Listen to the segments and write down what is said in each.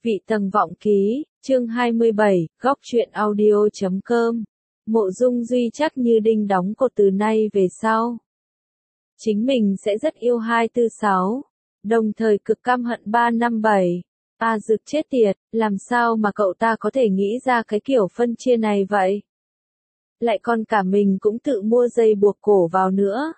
Vị tầng vọng ký, chương 27, góc truyện audio.com. Mộ Dung Duy chắc như đinh đóng cột từ nay về sau. Chính mình sẽ rất yêu 246, đồng thời cực căm hận 357. Dực chết tiệt, làm sao mà cậu ta có thể nghĩ ra cái kiểu phân chia này vậy? Lại còn cả mình cũng tự mua dây buộc cổ vào nữa.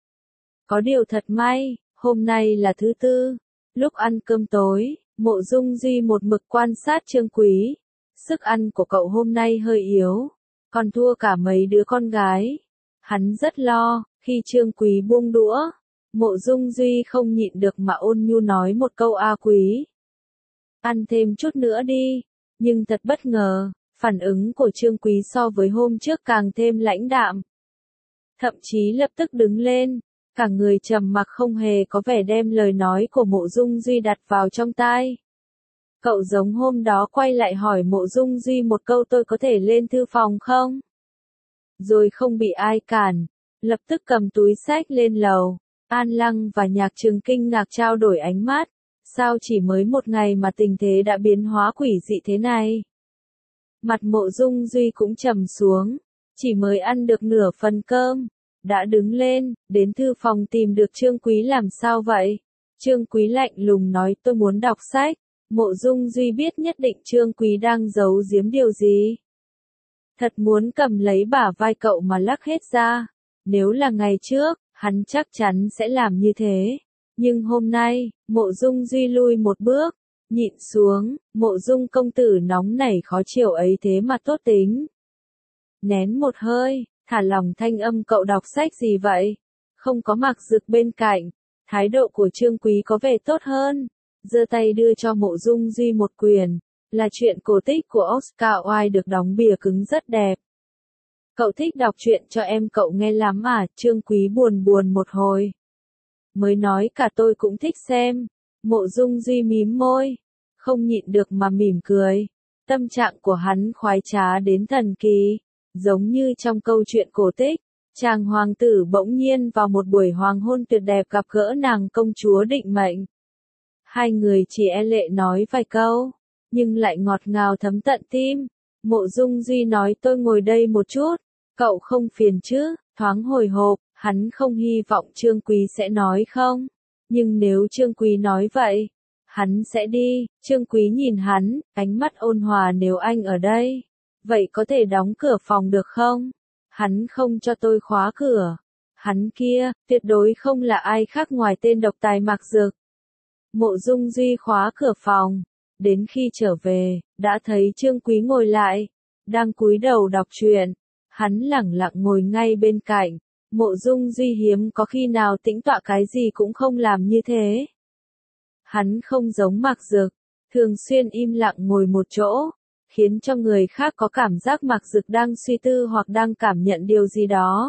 Có điều thật may, hôm nay là thứ tư, lúc ăn cơm tối. Mộ Dung Duy một mực quan sát Trương Quý. Sức ăn của cậu hôm nay hơi yếu, còn thua cả mấy đứa con gái. Hắn rất lo, khi Trương Quý buông đũa, Mộ Dung Duy không nhịn được mà ôn nhu nói một câu Quý. Ăn thêm chút nữa đi, nhưng thật bất ngờ, phản ứng của Trương Quý so với hôm trước càng thêm lãnh đạm. Thậm chí lập tức đứng lên. Cả người trầm mặc không hề có vẻ đem lời nói của Mộ Dung Duy đặt vào trong tai. Cậu giống hôm đó quay lại hỏi Mộ Dung Duy một câu tôi có thể lên thư phòng không? Rồi không bị ai cản, lập tức cầm túi xách lên lầu. An Lăng và Nhạc Trừng kinh ngạc trao đổi ánh mắt. Sao chỉ mới một ngày mà tình thế đã biến hóa quỷ dị thế này? Mặt Mộ Dung Duy cũng trầm xuống, chỉ mới ăn được nửa phần cơm. Đã đứng lên, đến thư phòng tìm được Trương Quý làm sao vậy? Trương Quý lạnh lùng nói tôi muốn đọc sách. Mộ Dung Duy biết nhất định Trương Quý đang giấu giếm điều gì. Thật muốn cầm lấy bả vai cậu mà lắc hết ra. Nếu là ngày trước, hắn chắc chắn sẽ làm như thế. Nhưng hôm nay, Mộ Dung Duy lui một bước, nhịn xuống, Mộ Dung công tử nóng nảy khó chịu ấy thế mà tốt tính. Nén một hơi. Thả lòng thanh âm cậu đọc sách gì vậy? Không có Mạc Dực bên cạnh, thái độ của Trương Quý có vẻ tốt hơn. Giơ tay đưa cho Mộ Dung Duy một quyển, là truyện cổ tích của Oscar Wilde được đóng bìa cứng rất đẹp. Cậu thích đọc truyện cho em cậu nghe lắm à? Trương Quý buồn buồn một hồi. Mới nói cả tôi cũng thích xem. Mộ Dung Duy mím môi, không nhịn được mà mỉm cười. Tâm trạng của hắn khoái trá đến thần kỳ. Giống như trong câu chuyện cổ tích, chàng hoàng tử bỗng nhiên vào một buổi hoàng hôn tuyệt đẹp gặp gỡ nàng công chúa định mệnh. Hai người chỉ e lệ nói vài câu, nhưng lại ngọt ngào thấm tận tim. Mộ Dung Duy nói tôi ngồi đây một chút, cậu không phiền chứ? Thoáng hồi hộp, hắn không hy vọng Trương Quý sẽ nói không. Nhưng nếu Trương Quý nói vậy, hắn sẽ đi. Trương Quý nhìn hắn, ánh mắt ôn hòa nếu anh ở đây. Vậy có thể đóng cửa phòng được không? Hắn không cho tôi khóa cửa. Hắn kia, tuyệt đối không là ai khác ngoài tên độc tài Mạc Dực. Mộ Dung Duy khóa cửa phòng. Đến khi trở về, đã thấy Trương Quý ngồi lại, đang cúi đầu đọc truyện. Hắn lẳng lặng ngồi ngay bên cạnh. Mộ Dung Duy hiếm có khi nào tĩnh tọa cái gì cũng không làm như thế. Hắn không giống Mạc Dực, thường xuyên im lặng ngồi một chỗ. Khiến cho người khác có cảm giác Mạc Dực đang suy tư hoặc đang cảm nhận điều gì đó.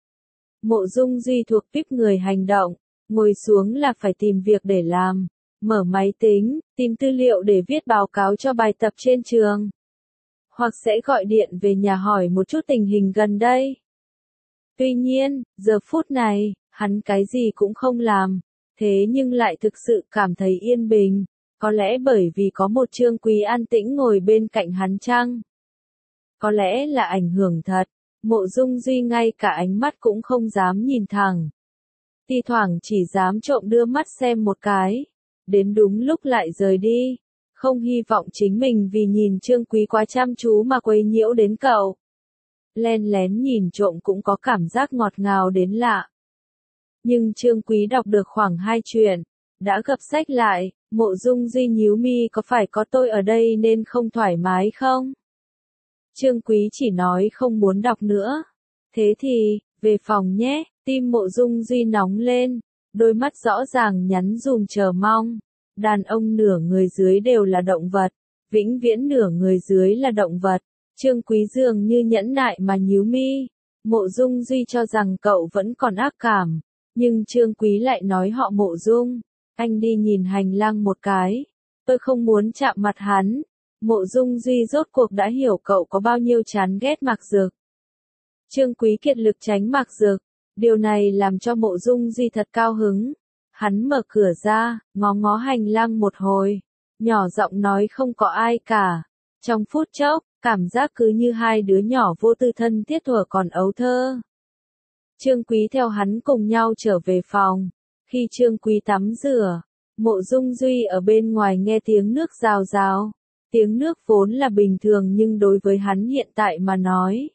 Mộ Dung Duy thuộc típ người hành động, ngồi xuống là phải tìm việc để làm, mở máy tính, tìm tư liệu để viết báo cáo cho bài tập trên trường. Hoặc sẽ gọi điện về nhà hỏi một chút tình hình gần đây. Tuy nhiên, giờ phút này, hắn cái gì cũng không làm, thế nhưng lại thực sự cảm thấy yên bình. Có lẽ bởi vì có một Trương Quý an tĩnh ngồi bên cạnh hắn chăng? Có lẽ là ảnh hưởng thật, Mộ Dung Duy ngay cả ánh mắt cũng không dám nhìn thẳng. Thi thoảng chỉ dám trộm đưa mắt xem một cái, đến đúng lúc lại rời đi, không hy vọng chính mình vì nhìn Trương Quý quá chăm chú mà quấy nhiễu đến cậu. Len lén nhìn trộm cũng có cảm giác ngọt ngào đến lạ. Nhưng Trương Quý đọc được khoảng 2 chuyện, đã gập sách lại. Mộ Dung Duy nhíu mi có phải có tôi ở đây nên không thoải mái không? Trương Quý chỉ nói không muốn đọc nữa. Thế thì, về phòng nhé. Tim Mộ Dung Duy nóng lên, đôi mắt rõ ràng nhắn dùm chờ mong. Đàn ông nửa người dưới đều là động vật, vĩnh viễn nửa người dưới là động vật. Trương Quý dường như nhẫn nại mà nhíu mi. Mộ Dung Duy cho rằng cậu vẫn còn ác cảm, nhưng Trương Quý lại nói họ Mộ Dung. Anh đi nhìn hành lang một cái. Tôi không muốn chạm mặt hắn. Mộ Dung Duy rốt cuộc đã hiểu cậu có bao nhiêu chán ghét Mạc Dực. Trương Quý kiệt lực tránh Mạc Dực. Điều này làm cho Mộ Dung Duy thật cao hứng. Hắn mở cửa ra, ngó ngó hành lang một hồi. nhỏ giọng nói không có ai cả. Trong phút chốc, cảm giác cứ như hai đứa nhỏ vô tư thân thiết thuở còn ấu thơ. Trương Quý theo hắn cùng nhau trở về phòng. Khi Trương Quý tắm rửa, Mộ Dung Duy ở bên ngoài nghe tiếng nước rào rào. Tiếng nước vốn là bình thường nhưng đối với hắn hiện tại mà nói,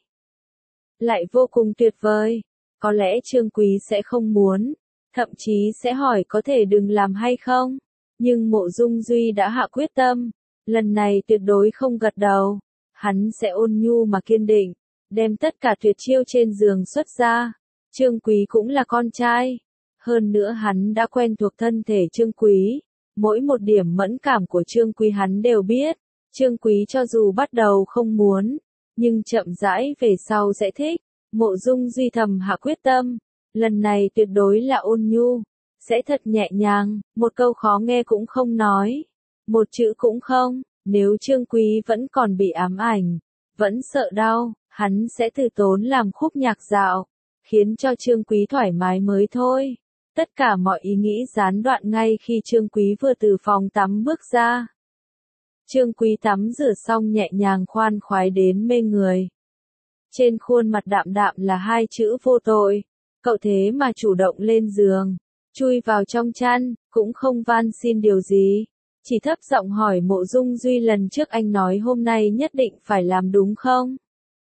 lại vô cùng tuyệt vời. Có lẽ Trương Quý sẽ không muốn, thậm chí sẽ hỏi có thể đừng làm hay không. Nhưng Mộ Dung Duy đã hạ quyết tâm, lần này tuyệt đối không gật đầu. Hắn sẽ ôn nhu mà kiên định, đem tất cả tuyệt chiêu trên giường xuất ra. Trương Quý cũng là con trai. Hơn nữa hắn đã quen thuộc thân thể Trương Quý. Mỗi một điểm mẫn cảm của Trương Quý hắn đều biết. Trương Quý cho dù bắt đầu không muốn, nhưng chậm rãi về sau sẽ thích. Mộ Dung Duy thầm hạ quyết tâm, lần này tuyệt đối là ôn nhu, sẽ thật nhẹ nhàng, một câu khó nghe cũng không nói, một chữ cũng không. Nếu Trương Quý vẫn còn bị ám ảnh, vẫn sợ đau, hắn sẽ từ tốn làm khúc nhạc dạo, khiến cho Trương Quý thoải mái mới thôi. Tất cả mọi ý nghĩ gián đoạn ngay khi Trương Quý vừa từ phòng tắm bước ra. Trương Quý tắm rửa xong nhẹ nhàng khoan khoái đến mê người. Trên khuôn mặt đạm đạm là hai chữ vô tội. Cậu thế mà chủ động lên giường, chui vào trong chăn, cũng không van xin điều gì. Chỉ thấp giọng hỏi Mộ Dung Duy lần trước anh nói hôm nay nhất định phải làm đúng không?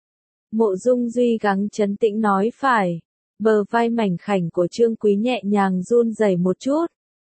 Mộ Dung Duy gắng trấn tĩnh nói phải. Bờ vai mảnh khảnh của Trương Quý nhẹ nhàng run rẩy một chút.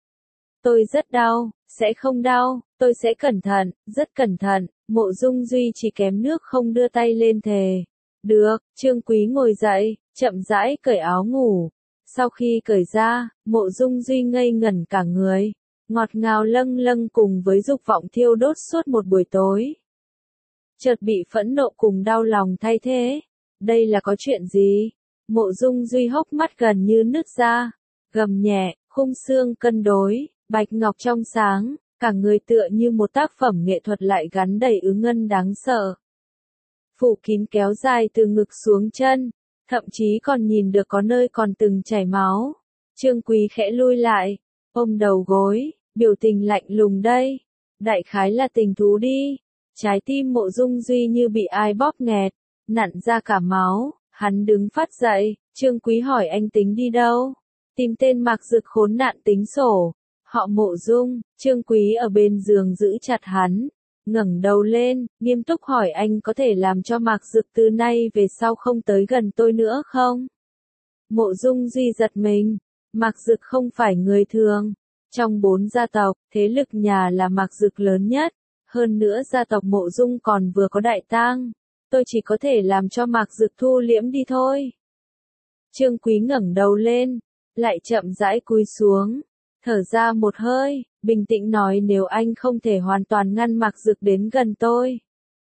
Tôi rất đau, sẽ không đau, tôi sẽ cẩn thận, rất cẩn thận. Mộ Dung Duy chỉ kém nước không đưa tay lên thề. Được, Trương Quý ngồi dậy, chậm rãi cởi áo ngủ. Sau khi cởi ra, Mộ Dung Duy ngây ngẩn cả người. Ngọt ngào lâng lâng cùng với dục vọng thiêu đốt suốt một buổi tối. Chợt bị phẫn nộ cùng đau lòng thay thế. Đây là có chuyện gì? Mộ Dung Duy hốc mắt gần như nứt ra. Gầm nhẹ, khung xương cân đối, bạch ngọc trong sáng, cả người tựa như một tác phẩm nghệ thuật lại gắn đầy ứ ngân đáng sợ. Phủ kín kéo dài từ ngực xuống chân, thậm chí còn nhìn được có nơi còn từng chảy máu. Trương Quý khẽ lui lại, ôm đầu gối, biểu tình lạnh lùng đây. Đại khái là tình thú đi. Trái tim Mộ Dung Duy như bị ai bóp nghẹt, nặn ra cả máu. Hắn đứng phát dậy, Trương Quý hỏi anh tính đi đâu? Tìm tên Mạc Dực khốn nạn tính sổ. Họ Mộ Dung. Trương Quý ở bên giường giữ chặt hắn, ngẩng đầu lên, nghiêm túc hỏi anh có thể làm cho Mạc Dực từ nay về sau không tới gần tôi nữa không? Mộ Dung Duy giật mình. Mạc Dực không phải người thường. Trong 4 gia tộc, thế lực nhà là Mạc Dực lớn nhất. Hơn nữa gia tộc Mộ Dung còn vừa có đại tang. Tôi chỉ có thể làm cho Mạc Dực thu liễm đi thôi. Trương Quý ngẩng đầu lên, lại chậm rãi cúi xuống, thở ra một hơi, bình tĩnh nói nếu anh không thể hoàn toàn ngăn Mạc Dực đến gần tôi,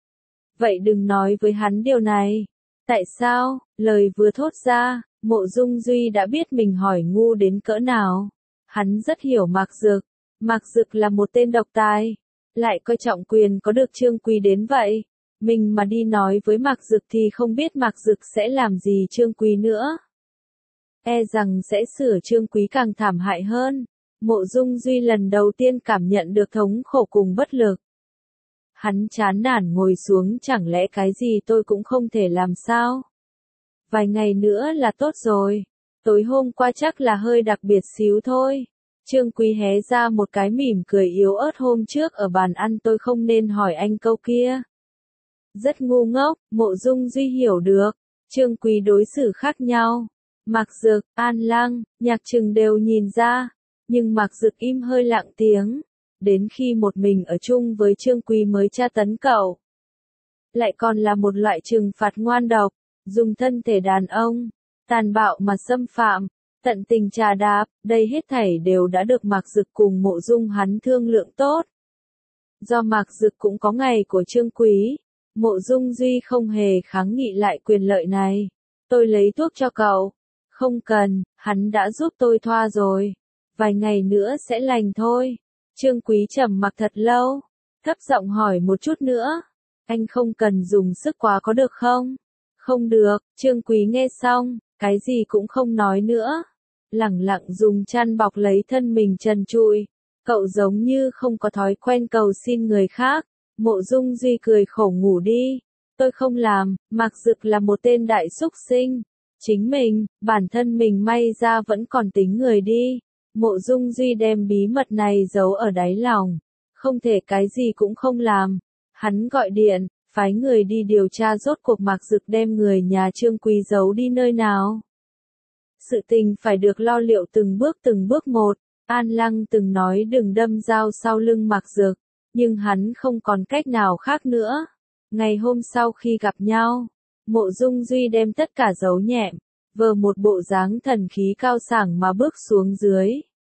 vậy đừng nói với hắn điều này. Tại sao? Lời vừa thốt ra, Mộ Dung Duy đã biết mình hỏi ngu đến cỡ nào. Hắn rất hiểu Mạc Dực. Mạc Dực là một tên độc tài, lại coi trọng quyền có được Trương Quý đến vậy. Mình mà đi nói với Mạc Dực thì không biết Mạc Dực sẽ làm gì Trương Quý nữa. E rằng sẽ sửa Trương Quý càng thảm hại hơn. Mộ Dung Duy lần đầu tiên cảm nhận được thống khổ cùng bất lực. Hắn chán nản ngồi xuống, chẳng lẽ cái gì tôi cũng không thể làm sao? Vài ngày nữa là tốt rồi. Tối hôm qua chắc là hơi đặc biệt xíu thôi. Trương Quý hé ra một cái mỉm cười yếu ớt, hôm trước ở bàn ăn tôi không nên hỏi anh câu kia. Rất ngu ngốc. Mộ Dung Duy hiểu được. Trương Quý đối xử khác nhau. Mạc Dực, An Lăng, Nhạc Trừng đều nhìn ra. Nhưng Mạc Dực im hơi lặng tiếng. Đến khi một mình ở chung với Trương Quý mới tra tấn cậu. Lại còn là một loại trừng phạt ngoan độc. Dùng thân thể đàn ông, tàn bạo mà xâm phạm, tận tình trà đạp, đây hết thảy đều đã được Mạc Dực cùng Mộ Dung hắn thương lượng tốt. Do Mạc Dực cũng có ngày của Trương Quý, Mộ Dung Duy không hề kháng nghị lại quyền lợi này. Tôi lấy thuốc cho cậu. Không cần, hắn đã giúp tôi thoa rồi. Vài ngày nữa sẽ lành thôi. Trương Quý trầm mặc thật lâu, thấp giọng hỏi một chút nữa. Anh không cần dùng sức quá có được không? Không được. Trương Quý nghe xong, cái gì cũng không nói nữa. Lẳng lặng dùng chăn bọc lấy thân mình trần trụi. Cậu giống như không có thói quen cầu xin người khác. Mộ Dung Duy cười khổ, ngủ đi. Tôi không làm, Mạc Dực là một tên đại xúc sinh. Chính mình, bản thân mình may ra vẫn còn tính người đi. Mộ Dung Duy đem bí mật này giấu ở đáy lòng. Không thể cái gì cũng không làm. Hắn gọi điện, phái người đi điều tra rốt cuộc Mạc Dực đem người nhà Trương Quý giấu đi nơi nào. Sự tình phải được lo liệu từng bước một. An Lăng từng nói đừng đâm dao sau lưng Mạc Dực, nhưng hắn không còn cách nào khác nữa. Ngày hôm sau khi gặp nhau, Mộ Dung Duy đem tất cả giấu nhẹm, vờ một bộ dáng thần khí cao sảng mà bước xuống dưới.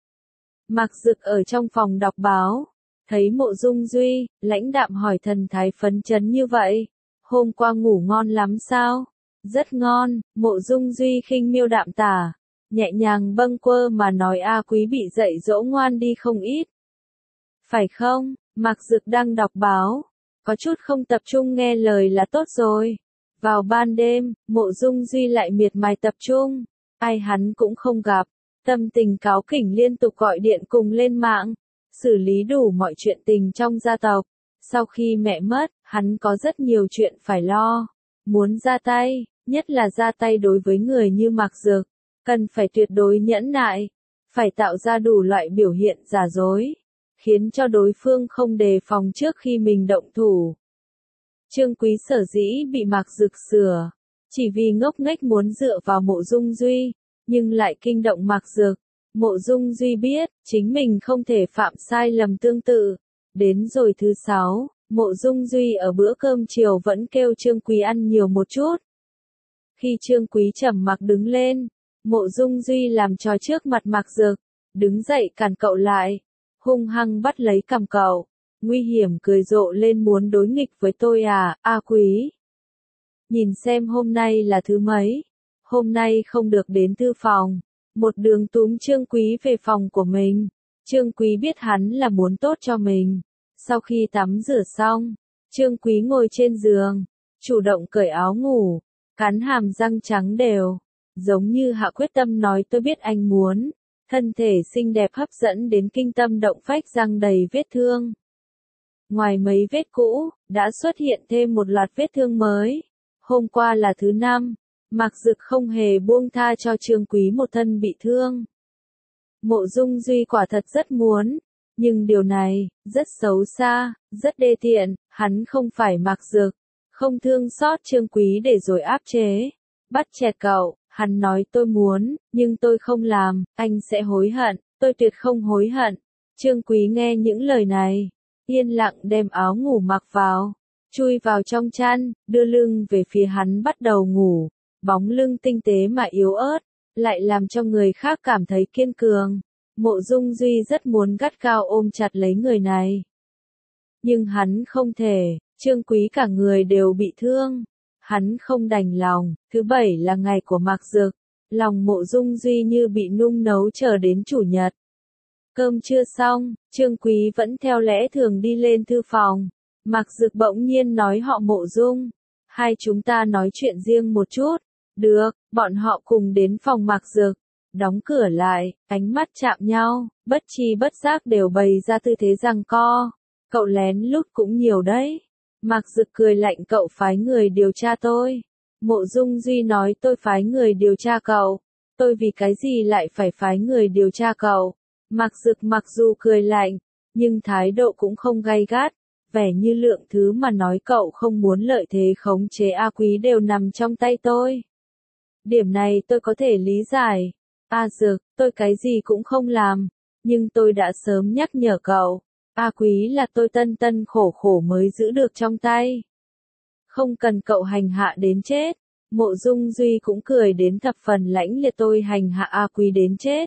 Mạc Dực ở trong phòng đọc báo, thấy Mộ Dung Duy, lãnh đạm hỏi, thần thái phấn chấn như vậy, hôm qua ngủ ngon lắm sao? Rất ngon, Mộ Dung Duy khinh miêu đạm tả, nhẹ nhàng bâng quơ mà nói, A Quý bị dạy dỗ ngoan đi không ít. Phải không? Mạc Dực đang đọc báo, có chút không tập trung nghe lời là tốt rồi. Vào ban đêm, Mộ Dung Duy lại miệt mài tập trung, ai hắn cũng không gặp, tâm tình cáu kỉnh liên tục gọi điện cùng lên mạng, xử lý đủ mọi chuyện tình trong gia tộc. Sau khi mẹ mất, hắn có rất nhiều chuyện phải lo, muốn ra tay, nhất là ra tay đối với người như Mạc Dực, cần phải tuyệt đối nhẫn nại, phải tạo ra đủ loại biểu hiện giả dối, khiến cho đối phương không đề phòng trước khi mình động thủ. Trương Quý sở dĩ bị Mạc Dực sửa, chỉ vì ngốc nghếch muốn dựa vào Mộ Dung Duy, nhưng lại kinh động Mạc Dực. Mộ Dung Duy biết, chính mình không thể phạm sai lầm tương tự. Đến rồi thứ 6, Mộ Dung Duy ở bữa cơm chiều vẫn kêu Trương Quý ăn nhiều một chút. Khi Trương Quý trầm mặc đứng lên, Mộ Dung Duy làm trò trước mặt Mạc Dực, đứng dậy cản cậu lại, hung hăng bắt lấy cằm cậu, nguy hiểm cười rộ lên, muốn đối nghịch với tôi à, A Quý? Nhìn xem hôm nay là thứ mấy, hôm nay không được đến thư phòng. Một đường túm Trương Quý về phòng của mình. Trương Quý biết hắn là muốn tốt cho mình. Sau khi tắm rửa xong, Trương Quý ngồi trên giường, chủ động cởi áo ngủ, cắn hàm răng trắng đều, giống như hạ quyết tâm nói, tôi biết anh muốn. Thân thể xinh đẹp hấp dẫn đến kinh tâm động phách, răng đầy vết thương. Ngoài mấy vết cũ, đã xuất hiện thêm một loạt vết thương mới. Hôm qua là thứ 5. Mạc Dực không hề buông tha cho Trương Quý một thân bị thương. Mộ Dung Duy quả thật rất muốn, nhưng điều này, rất xấu xa, rất đê tiện, hắn không phải Mạc Dực, không thương xót Trương Quý để rồi áp chế, bắt chẹt cậu, hắn nói tôi muốn, nhưng tôi không làm, anh sẽ hối hận, tôi tuyệt không hối hận. Trương Quý nghe những lời này, yên lặng đem áo ngủ mặc vào, chui vào trong chăn, đưa lưng về phía hắn bắt đầu ngủ. Bóng lưng tinh tế mà yếu ớt, lại làm cho người khác cảm thấy kiên cường. Mộ Dung Duy rất muốn gắt gao ôm chặt lấy người này. Nhưng hắn không thể, Trương Quý cả người đều bị thương. Hắn không đành lòng, thứ 7 là ngày của Mạc Dực. Lòng Mộ Dung Duy như bị nung nấu chờ đến chủ nhật. Cơm trưa xong, Trương Quý vẫn theo lẽ thường đi lên thư phòng. Mạc Dực bỗng nhiên nói, họ Mộ Dung, hai chúng ta nói chuyện riêng một chút. Được, bọn họ cùng đến phòng Mạc Dực, đóng cửa lại, ánh mắt chạm nhau, bất chi bất giác đều bày ra tư thế giằng co. Cậu lén lút cũng nhiều đấy. Mạc Dực cười lạnh, cậu phái người điều tra tôi. Mộ Dung Duy nói, tôi phái người điều tra cậu. Tôi vì cái gì lại phải phái người điều tra cậu? Mạc Dực mặc dù cười lạnh, nhưng thái độ cũng không gay gắt, vẻ như lượng thứ mà nói, cậu không muốn lợi thế khống chế A Quý đều nằm trong tay tôi. Điểm này tôi có thể lý giải. A Dực, tôi cái gì cũng không làm, nhưng tôi đã sớm nhắc nhở cậu. A Quý là tôi tân tân khổ khổ mới giữ được trong tay. Không cần cậu hành hạ đến chết. Mộ Dung Duy cũng cười đến thập phần lãnh liệt, tôi hành hạ A Quý đến chết.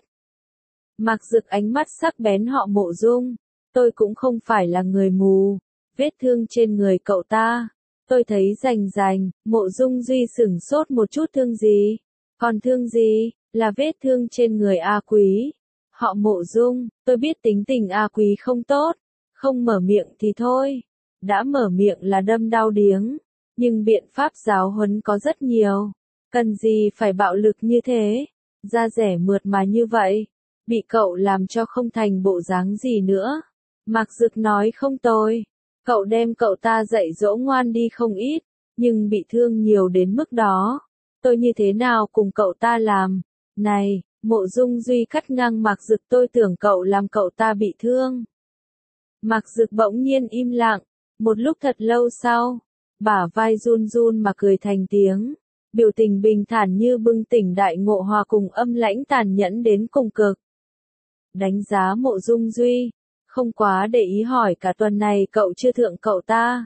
Mạc Dực ánh mắt sắc bén, họ Mộ Dung, tôi cũng không phải là người mù. Vết thương trên người cậu ta, tôi thấy rành rành. Mộ Dung Duy sửng sốt một chút, thương gì? Còn thương gì? Là vết thương trên người A Quý. Họ Mộ Dung, tôi biết tính tình A Quý không tốt, không mở miệng thì thôi, đã mở miệng là đâm đau điếng, nhưng biện pháp giáo huấn có rất nhiều, cần gì phải bạo lực như thế, da rẻ mượt mà như vậy. bị cậu làm cho không thành bộ dáng gì nữa. Mạc Dực nói không tồi, cậu đem cậu ta dạy dỗ ngoan đi không ít, nhưng bị thương nhiều đến mức đó. Tôi như thế nào cùng cậu ta làm? Này, Mộ Dung Duy cắt ngang Mạc Dực, tôi tưởng cậu làm cậu ta bị thương. Mạc Dực bỗng nhiên im lặng, một lúc thật lâu sau, bả vai run run mà cười thành tiếng, biểu tình bình thản như bừng tỉnh đại ngộ hòa cùng âm lãnh tàn nhẫn đến cùng cực. Đánh giá Mộ Dung Duy, không quá để ý hỏi cả tuần này cậu chưa thượng cậu ta.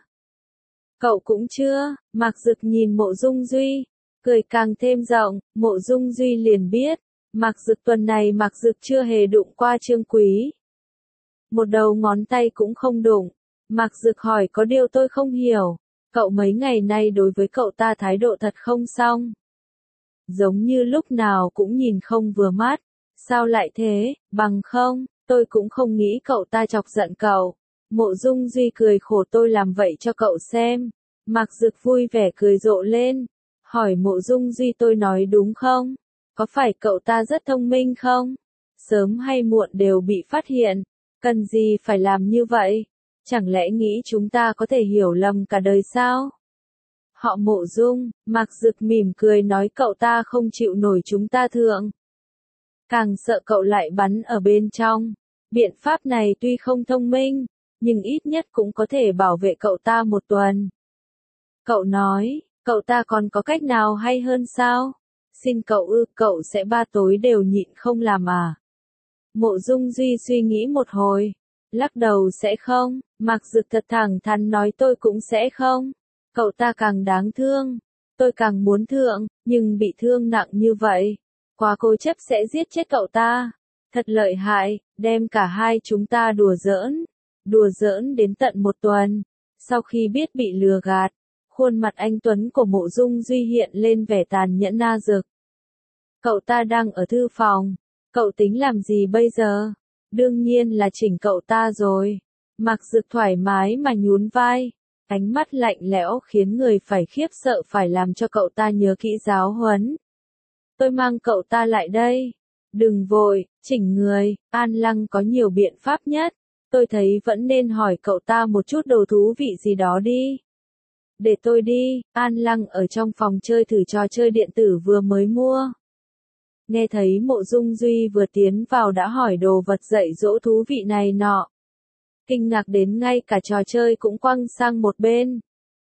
Cậu cũng chưa, Mạc Dực nhìn Mộ Dung Duy, cười càng thêm rộng, Mộ Dung Duy liền biết, Mạc Dực tuần này Mạc Dực chưa hề đụng qua Trương Quý. Một đầu ngón tay cũng không đụng. Mạc Dực hỏi có điều tôi không hiểu, cậu mấy ngày nay đối với cậu ta thái độ thật không xong. Giống như lúc nào cũng nhìn không vừa mắt, sao lại thế, bằng không, tôi cũng không nghĩ cậu ta chọc giận cậu. Mộ Dung Duy cười khổ, tôi làm vậy cho cậu xem. Mạc Dực vui vẻ cười rộ lên, hỏi Mộ Dung Duy tôi nói đúng không? Có phải cậu ta rất thông minh không? Sớm hay muộn đều bị phát hiện, cần gì phải làm như vậy? Chẳng lẽ nghĩ chúng ta có thể hiểu lầm cả đời sao? Họ Mộ Dung, Mạc Dực mỉm cười nói cậu ta không chịu nổi chúng ta thượng. Càng sợ cậu lại bắn ở bên trong. Biện pháp này tuy không thông minh, nhưng ít nhất cũng có thể bảo vệ cậu ta một tuần. Cậu nói, cậu ta còn có cách nào hay hơn sao? Xin cậu cậu sẽ 3 tối đều nhịn không làm à? Mộ Dung Duy suy nghĩ một hồi, lắc đầu sẽ không. Mạc Dực thật thẳng thắn nói tôi cũng sẽ không. Cậu ta càng đáng thương, tôi càng muốn thượng, nhưng bị thương nặng như vậy, quá cố chấp sẽ giết chết cậu ta. Thật lợi hại, đem cả hai chúng ta đùa giỡn đến tận một tuần. Sau khi biết bị lừa gạt, khuôn mặt anh tuấn của Mộ Dung Duy hiện lên vẻ tàn nhẫn na dực. Cậu ta đang ở thư phòng, cậu tính làm gì bây giờ? Đương nhiên là chỉnh cậu ta rồi. Mạc Dực thoải mái mà nhún vai, ánh mắt lạnh lẽo khiến người phải khiếp sợ, phải làm cho cậu ta nhớ kỹ giáo huấn. Tôi mang cậu ta lại đây. Đừng vội, chỉnh người, An Lăng có nhiều biện pháp nhất. Tôi thấy vẫn nên hỏi cậu ta một chút đồ thú vị gì đó đi. Để tôi đi, An Lăng ở trong phòng chơi thử trò chơi điện tử vừa mới mua. Nghe thấy Mộ Dung Duy vừa tiến vào đã hỏi đồ vật dạy dỗ thú vị này nọ. Kinh ngạc đến ngay cả trò chơi cũng quăng sang một bên.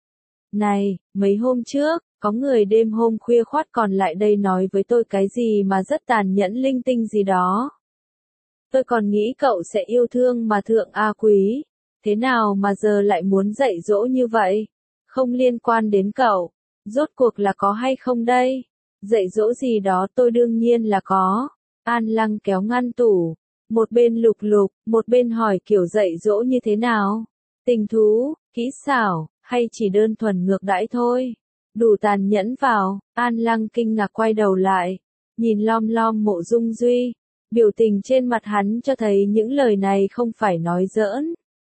Này, mấy hôm trước, có người đêm hôm khuya khoắt còn lại đây nói với tôi cái gì mà rất tàn nhẫn linh tinh gì đó. Tôi còn nghĩ cậu sẽ yêu thương mà thượng A Quý. Thế nào mà giờ lại muốn dạy dỗ như vậy? Không liên quan đến cậu. Rốt cuộc là có hay không đây? Dạy dỗ gì đó tôi đương nhiên là có. An Lăng kéo ngăn tủ. Một bên lục lục, một bên hỏi kiểu dạy dỗ như thế nào? Tình thú, kỹ xảo, hay chỉ đơn thuần ngược đãi thôi? Đủ tàn nhẫn vào. An Lăng kinh ngạc quay đầu lại, nhìn lom lom Mộ Dung Duy. Biểu tình trên mặt hắn cho thấy những lời này không phải nói giỡn.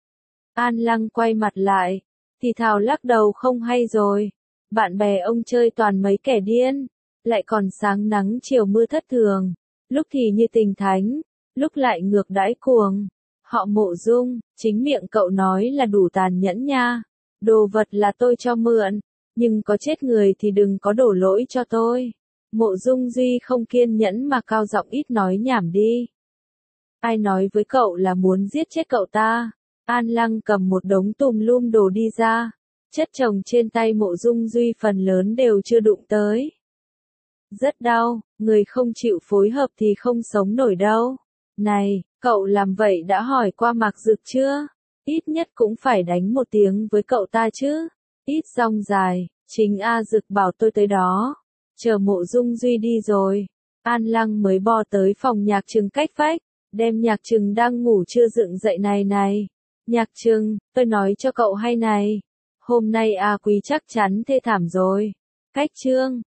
An Lăng quay mặt lại, thì thào lắc đầu không hay rồi. Bạn bè ông chơi toàn mấy kẻ điên, lại còn sáng nắng chiều mưa thất thường. Lúc thì như tình thánh, lúc lại ngược đãi cuồng. Họ Mộ Dung, chính miệng cậu nói là đủ tàn nhẫn nha. Đồ vật là tôi cho mượn, nhưng có chết người thì đừng có đổ lỗi cho tôi. Mộ Dung Duy không kiên nhẫn mà cao giọng ít nói nhảm đi. Ai nói với cậu là muốn giết chết cậu ta? An Lăng cầm một đống tùm lum đồ đi ra. Chất chồng trên tay Mộ Dung Duy phần lớn đều chưa đụng tới. Rất đau, người không chịu phối hợp thì không sống nổi đâu. Này, cậu làm vậy đã hỏi qua Mạc Dực chưa? Ít nhất cũng phải đánh một tiếng với cậu ta chứ. Ít rong dài, chính A Dực bảo tôi tới đó. Chờ Mộ Dung Duy đi rồi, An Lăng mới bò tới phòng Nhạc Trừng cách vách, đem Nhạc Trừng đang ngủ chưa dựng dậy này. Nhạc Trừng, tôi nói cho cậu hay này. Hôm nay A Quý chắc chắn thê thảm rồi. Cách chương